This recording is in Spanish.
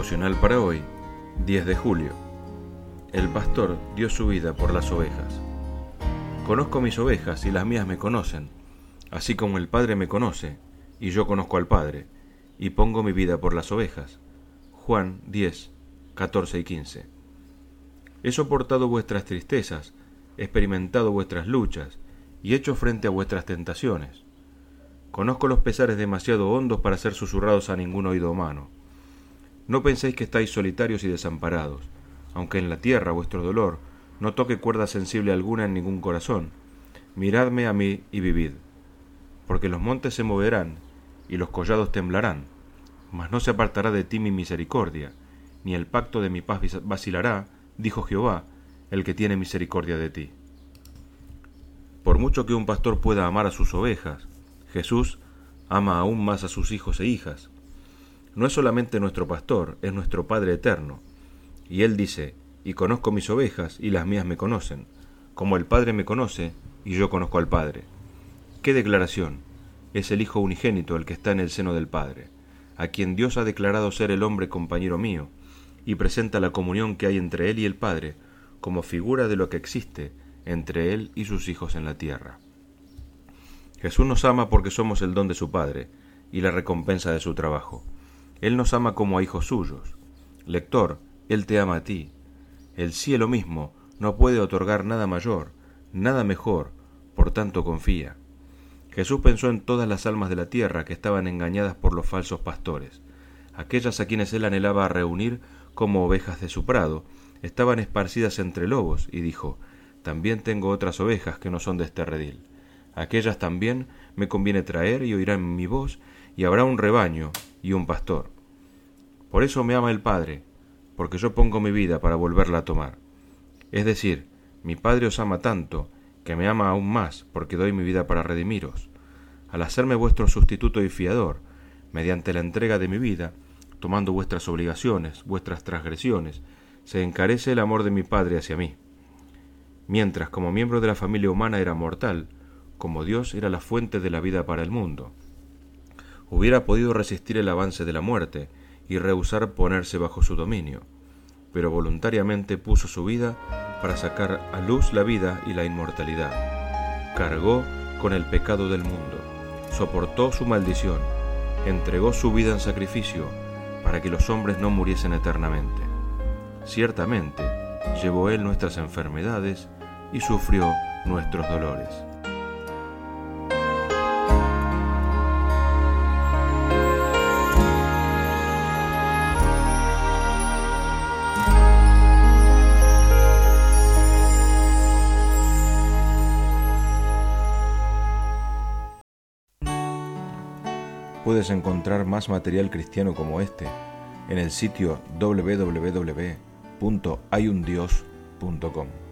Devocional para hoy, 10 de julio. El pastor dio su vida por las ovejas. Conozco mis ovejas y las mías me conocen, así como el Padre me conoce, y yo conozco al Padre, y pongo mi vida por las ovejas. Juan 10, 14 y 15. He soportado vuestras tristezas, he experimentado vuestras luchas, y hecho frente a vuestras tentaciones. Conozco los pesares demasiado hondos para ser susurrados a ningún oído humano. No penséis que estáis solitarios y desamparados, aunque en la tierra vuestro dolor no toque cuerda sensible alguna en ningún corazón. Miradme a mí y vivid. Porque los montes se moverán, y los collados temblarán, mas no se apartará de ti mi misericordia, ni el pacto de mi paz vacilará, dijo Jehová, el que tiene misericordia de ti. Por mucho que un pastor pueda amar a sus ovejas, Jesús ama aún más a sus hijos e hijas. No es solamente nuestro pastor, es nuestro Padre eterno. Y Él dice, y conozco mis ovejas, y las mías me conocen, como el Padre me conoce, y yo conozco al Padre. ¡Qué declaración! Es el Hijo unigénito el que está en el seno del Padre, a quien Dios ha declarado ser el hombre compañero mío, y presenta la comunión que hay entre Él y el Padre, como figura de lo que existe entre Él y sus hijos en la tierra. Jesús nos ama porque somos el don de su Padre, y la recompensa de su trabajo. Él nos ama como a hijos suyos. Lector, Él te ama a ti. El cielo mismo no puede otorgar nada mayor, nada mejor, por tanto confía. Jesús pensó en todas las almas de la tierra que estaban engañadas por los falsos pastores. Aquellas a quienes Él anhelaba reunir como ovejas de su prado, estaban esparcidas entre lobos, y dijo, también tengo otras ovejas que no son de este redil. Aquellas también me conviene traer y oirán mi voz, y habrá un rebaño y un pastor. Por eso me ama el Padre, porque yo pongo mi vida para volverla a tomar. Es decir, mi Padre os ama tanto, que me ama aún más, porque doy mi vida para redimiros. Al hacerme vuestro sustituto y fiador, mediante la entrega de mi vida, tomando vuestras obligaciones, vuestras transgresiones, se encarece el amor de mi Padre hacia mí. Mientras, como miembro de la familia humana era mortal, como Dios era la fuente de la vida para el mundo. Hubiera podido resistir el avance de la muerte y rehusar ponerse bajo su dominio, pero voluntariamente puso su vida para sacar a luz la vida y la inmortalidad. Cargó con el pecado del mundo, soportó su maldición, entregó su vida en sacrificio para que los hombres no muriesen eternamente. Ciertamente, llevó Él nuestras enfermedades y sufrió nuestros dolores. Puedes encontrar más material cristiano como este en el sitio www.hayundios.com.